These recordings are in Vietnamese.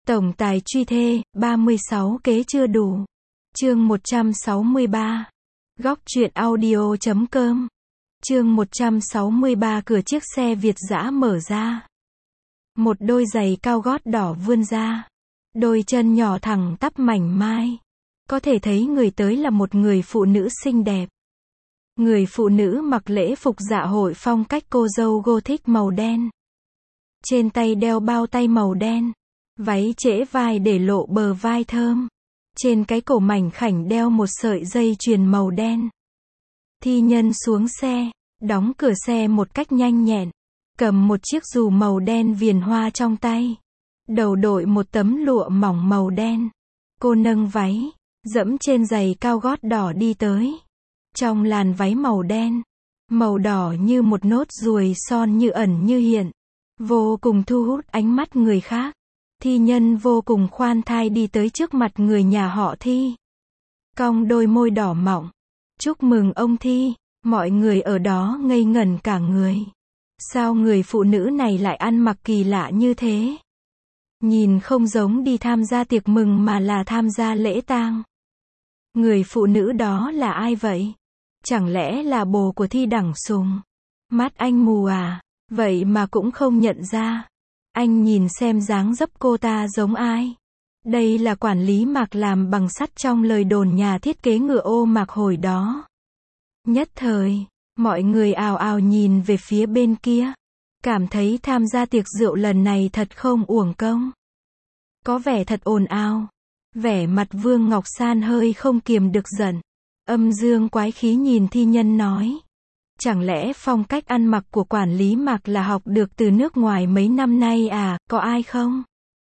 Tổng tài truy thê, 36 kế chưa đủ. Chương 163. Góc truyện audio.com. Chương 163. Cửa chiếc xe Việt dã mở ra. Một đôi giày cao gót đỏ vươn ra. Đôi chân nhỏ thẳng tắp mảnh mai. Có thể thấy người tới là một người phụ nữ xinh đẹp. Người phụ nữ mặc lễ phục dạ hội phong cách cô dâu Gothic màu đen. Trên tay đeo bao tay màu đen. Váy trễ vai để lộ bờ vai thơm. Trên cái cổ mảnh khảnh đeo một sợi dây chuyền màu đen. Thi nhân xuống xe, đóng cửa xe một cách nhanh nhẹn. Cầm một chiếc dù màu đen viền hoa trong tay. Đầu đội một tấm lụa mỏng màu đen. Cô nâng váy, dẫm trên giày cao gót đỏ đi tới. Trong làn váy màu đen, màu đỏ như một nốt ruồi son như ẩn như hiện. Vô cùng thu hút ánh mắt người khác. Thi nhân vô cùng khoan thai đi tới trước mặt người nhà họ Thi. Cong đôi môi đỏ mọng. Chúc mừng ông Thi. Mọi người ở đó ngây ngẩn cả người. Sao người phụ nữ này lại ăn mặc kỳ lạ như thế? Nhìn không giống đi tham gia tiệc mừng mà là tham gia lễ tang. Người phụ nữ đó là ai vậy? Chẳng lẽ là bồ của Thi Đẳng Sùng? Mắt anh mù à? Vậy mà cũng không nhận ra. Anh nhìn xem dáng dấp cô ta giống ai? Đây là quản lý Mạc làm bằng sắt trong lời đồn nhà thiết kế ngựa ô Mạc hồi đó. Nhất thời, mọi người ào ào nhìn về phía bên kia. Cảm thấy tham gia tiệc rượu lần này thật không uổng công. Có vẻ thật ồn ào. Vẻ mặt Vương Ngọc San hơi không kiềm được giận. Âm dương quái khí nhìn thi nhân nói. Chẳng lẽ phong cách ăn mặc của quản lý Mạc là học được từ nước ngoài mấy năm nay à, có ai không?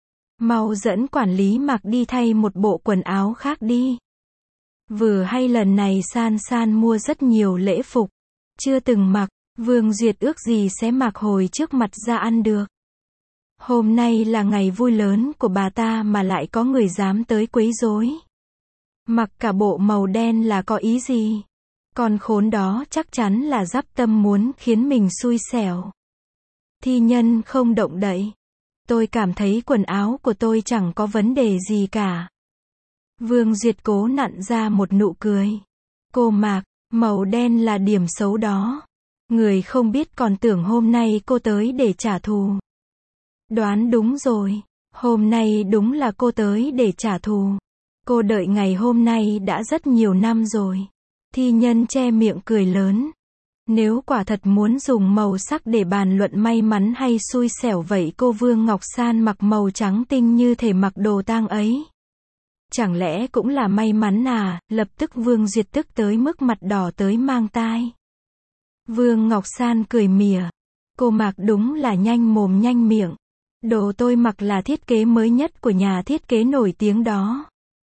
Mau dẫn quản lý Mạc đi thay một bộ quần áo khác đi. Vừa hay lần này San San mua rất nhiều lễ phục. Chưa từng mặc, Vương Duyệt ước gì sẽ mặc hồi trước mặt ra ăn được. Hôm nay là ngày vui lớn của bà ta mà lại có người dám tới quấy rối. Mặc cả bộ màu đen là có ý gì? Con khốn đó chắc chắn là dắp tâm muốn khiến mình xui xẻo. Thi nhân không động đậy. Tôi cảm thấy quần áo của tôi chẳng có vấn đề gì cả. Vương Duyệt cố nặn ra một nụ cười. Cô Mạc, màu đen là điểm xấu đó. Người không biết còn tưởng hôm nay cô tới để trả thù. Đoán đúng rồi. Hôm nay đúng là cô tới để trả thù. Cô đợi ngày hôm nay đã rất nhiều năm rồi. Thi nhân che miệng cười lớn. Nếu quả thật muốn dùng màu sắc để bàn luận may mắn hay xui xẻo vậy cô Vương Ngọc San mặc màu trắng tinh như thể mặc đồ tang ấy. Chẳng lẽ cũng là may mắn à? Lập tức Vương Duyệt tức tới mức mặt đỏ tới mang tai. Vương Ngọc San cười mỉa. Cô Mạc đúng là nhanh mồm nhanh miệng. Đồ tôi mặc là thiết kế mới nhất của nhà thiết kế nổi tiếng đó.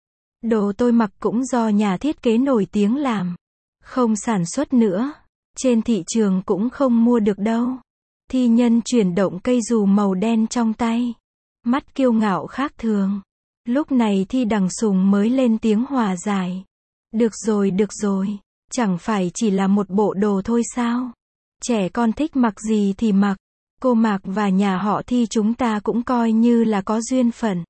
Đồ tôi mặc cũng do nhà thiết kế nổi tiếng làm. Không sản xuất nữa. Trên thị trường cũng không mua được đâu. Thi nhân chuyển động cây dù màu đen trong tay. Mắt kiêu ngạo khác thường. Lúc này Thi Đằng Sùng mới lên tiếng hòa giải. Được rồi. Chẳng phải chỉ là một bộ đồ thôi sao? Trẻ con thích mặc gì thì mặc. Cô Mạc và nhà họ Thi chúng ta cũng coi như là có duyên phận.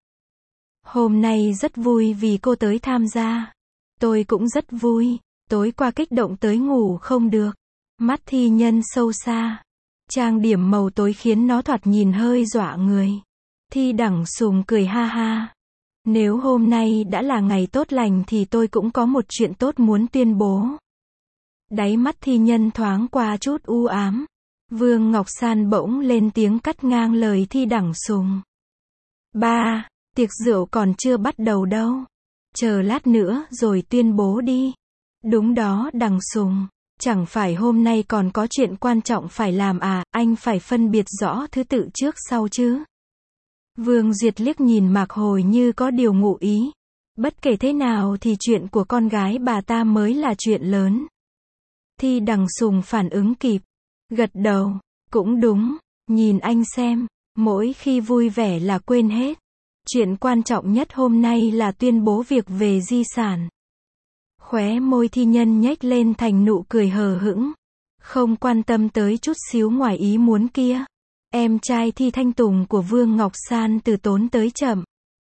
Hôm nay rất vui vì cô tới tham gia. Tôi cũng rất vui. Tối qua kích động tới ngủ không được. Mắt thi nhân sâu xa. Trang điểm màu tối khiến nó thoạt nhìn hơi dọa người. Thi Đẳng Sùng cười ha ha. Nếu hôm nay đã là ngày tốt lành thì tôi cũng có một chuyện tốt muốn tuyên bố. Đáy mắt thi nhân thoáng qua chút u ám. Vương Ngọc San bỗng lên tiếng cắt ngang lời Thi Đẳng Sùng. Ba, tiệc rượu còn chưa bắt đầu đâu. Chờ lát nữa rồi tuyên bố đi. Đúng đó Đằng Sùng. Chẳng phải hôm nay còn có chuyện quan trọng phải làm à, anh phải phân biệt rõ thứ tự trước sau chứ. Vương Duyệt liếc nhìn Mạc Hồi như có điều ngụ ý. Bất kể thế nào thì chuyện của con gái bà ta mới là chuyện lớn. Thi Đằng Sùng phản ứng kịp. Gật đầu. Cũng đúng. Nhìn anh xem. Mỗi khi vui vẻ là quên hết. Chuyện quan trọng nhất hôm nay là tuyên bố việc về di sản. Khóe môi thi nhân nhếch lên thành nụ cười hờ hững. Không quan tâm tới chút xíu ngoài ý muốn kia. Em trai Thi Thanh Tùng của Vương Ngọc San từ tốn tới chậm.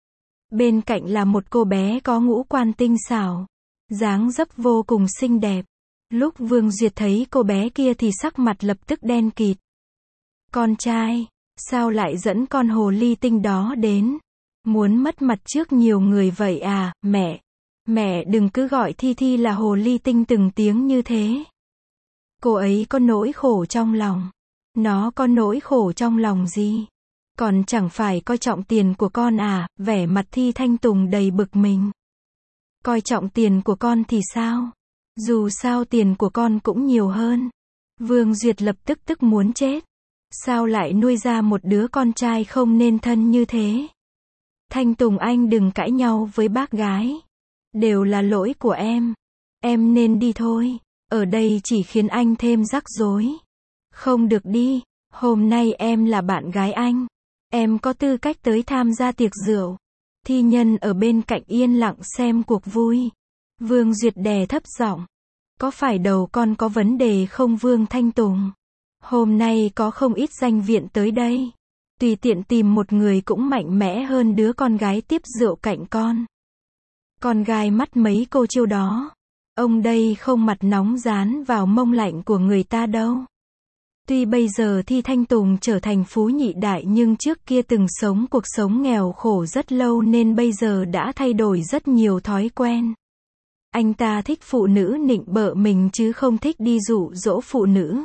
Bên cạnh là một cô bé có ngũ quan tinh xảo, dáng dấp vô cùng xinh đẹp. Lúc Vương Duyệt thấy cô bé kia thì sắc mặt lập tức đen kịt. Con trai, sao lại dẫn con hồ ly tinh đó đến? Muốn mất mặt trước nhiều người vậy à, mẹ? Mẹ đừng cứ gọi Thi Thi là hồ ly tinh từng tiếng như thế. Cô ấy có nỗi khổ trong lòng. Nó có nỗi khổ trong lòng gì? Còn chẳng phải coi trọng tiền của con à? Vẻ mặt Thi Thanh Tùng đầy bực mình. Coi trọng tiền của con thì sao? Dù sao tiền của con cũng nhiều hơn. Vương Duyệt lập tức muốn chết. Sao lại nuôi ra một đứa con trai không nên thân như thế? Thanh Tùng anh đừng cãi nhau với bác gái. Đều là lỗi của em. Em nên đi thôi. Ở đây chỉ khiến anh thêm rắc rối. Không được đi. Hôm nay em là bạn gái anh. Em có tư cách tới tham gia tiệc rượu. Thi Nhân ở bên cạnh yên lặng xem cuộc vui. Vương Duyệt đè thấp giọng. Có phải đầu con có vấn đề không Vương Thanh Tùng? Hôm nay có không ít danh viện tới đây. Tùy tiện tìm một người cũng mạnh mẽ hơn đứa con gái tiếp rượu cạnh con. Con gái mắt mấy cô chiêu đó. Ông đây không mặt nóng dán vào mông lạnh của người ta đâu. Tuy bây giờ Thi Thanh Tùng trở thành phú nhị đại nhưng trước kia từng sống cuộc sống nghèo khổ rất lâu nên bây giờ đã thay đổi rất nhiều thói quen. Anh ta thích phụ nữ nịnh bợ mình chứ không thích đi dụ dỗ phụ nữ.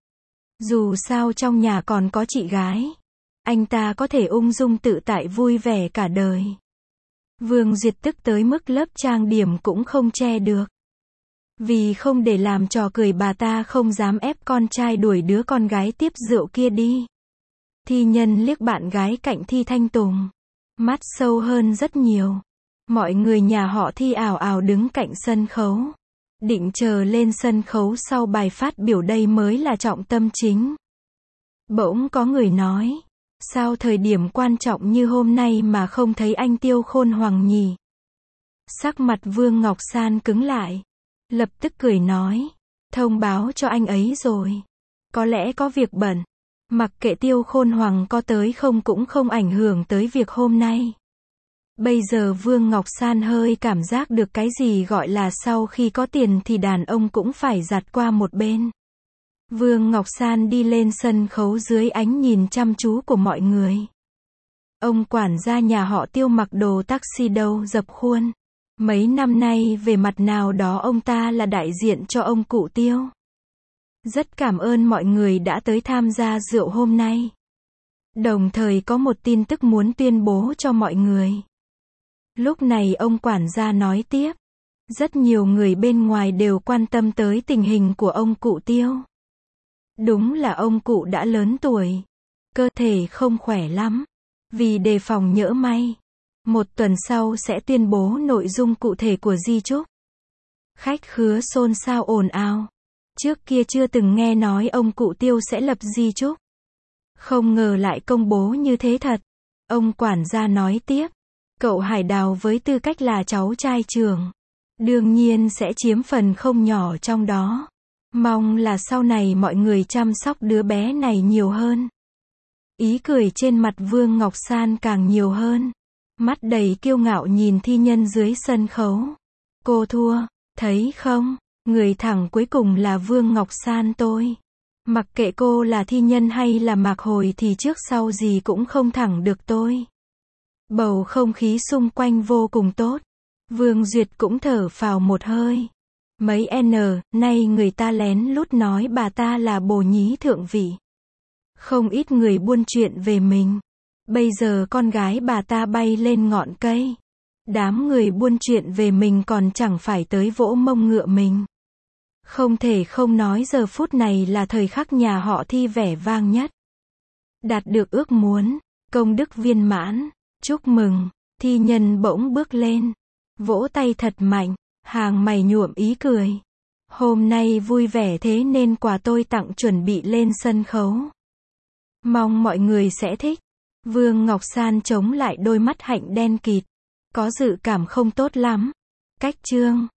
Dù sao trong nhà còn có chị gái. Anh ta có thể ung dung tự tại vui vẻ cả đời. Vương Duyệt tức tới mức lớp trang điểm cũng không che được. Vì không để làm trò cười bà ta không dám ép con trai đuổi đứa con gái tiếp rượu kia đi. Thi Nhân liếc bạn gái cạnh Thi Thanh Tùng. Mắt sâu hơn rất nhiều. Mọi người nhà họ Thi ào ào đứng cạnh sân khấu. Định chờ lên sân khấu sau bài phát biểu đây mới là trọng tâm chính. Bỗng có người nói. Sao thời điểm quan trọng như hôm nay mà không thấy anh Tiêu Khôn Hoàng nhỉ? Sắc mặt Vương Ngọc San cứng lại. Lập tức cười nói. Thông báo cho anh ấy rồi. Có lẽ có việc bận. Mặc kệ Tiêu Khôn Hoàng có tới không cũng không ảnh hưởng tới việc hôm nay. Bây giờ Vương Ngọc San hơi cảm giác được cái gì gọi là sau khi có tiền thì đàn ông cũng phải giặt qua một bên. Vương Ngọc San đi lên sân khấu dưới ánh nhìn chăm chú của mọi người. Ông quản gia nhà họ Tiêu mặc đồ taxi đâu dập khuôn. Mấy năm nay về mặt nào đó ông ta là đại diện cho ông cụ Tiêu. Rất cảm ơn mọi người đã tới tham gia rượu hôm nay. Đồng thời có một tin tức muốn tuyên bố cho mọi người. Lúc này ông quản gia nói tiếp. Rất nhiều người bên ngoài đều quan tâm tới tình hình của ông cụ Tiêu. Đúng là ông cụ đã lớn tuổi. Cơ thể không khỏe lắm. Vì đề phòng nhỡ may. Một tuần sau sẽ tuyên bố nội dung cụ thể của di chúc. Khách khứa xôn xao ồn ào. Trước kia chưa từng nghe nói ông cụ Tiêu sẽ lập di chúc. Không ngờ lại công bố như thế thật. Ông quản gia nói tiếp. Cậu Hải Đào với tư cách là cháu trai trưởng. Đương nhiên sẽ chiếm phần không nhỏ trong đó. Mong là sau này mọi người chăm sóc đứa bé này nhiều hơn. Ý cười trên mặt Vương Ngọc San càng nhiều hơn. Mắt đầy kiêu ngạo nhìn Thi Nhân dưới sân khấu. Cô thua, thấy không? Người thẳng cuối cùng là Vương Ngọc San tôi. Mặc kệ cô là Thi Nhân hay là Mạc Hồi thì trước sau gì cũng không thẳng được tôi. Bầu không khí xung quanh vô cùng tốt. Vương Duyệt cũng thở phào một hơi. Mấy nay người ta lén lút nói bà ta là bồ nhí thượng vị. Không ít người buôn chuyện về mình. Bây giờ con gái bà ta bay lên ngọn cây. Đám người buôn chuyện về mình còn chẳng phải tới vỗ mông ngựa mình. Không thể không nói giờ phút này là thời khắc nhà họ Thi vẻ vang nhất. Đạt được ước muốn, công đức viên mãn, chúc mừng. Thi Nhân bỗng bước lên, vỗ tay thật mạnh, hàng mày nhuộm ý cười. Hôm nay vui vẻ thế nên quà tôi tặng chuẩn bị lên sân khấu. Mong mọi người sẽ thích. Vương Ngọc San chống lại đôi mắt hạnh đen kịt. Có dự cảm không tốt lắm. Cách chương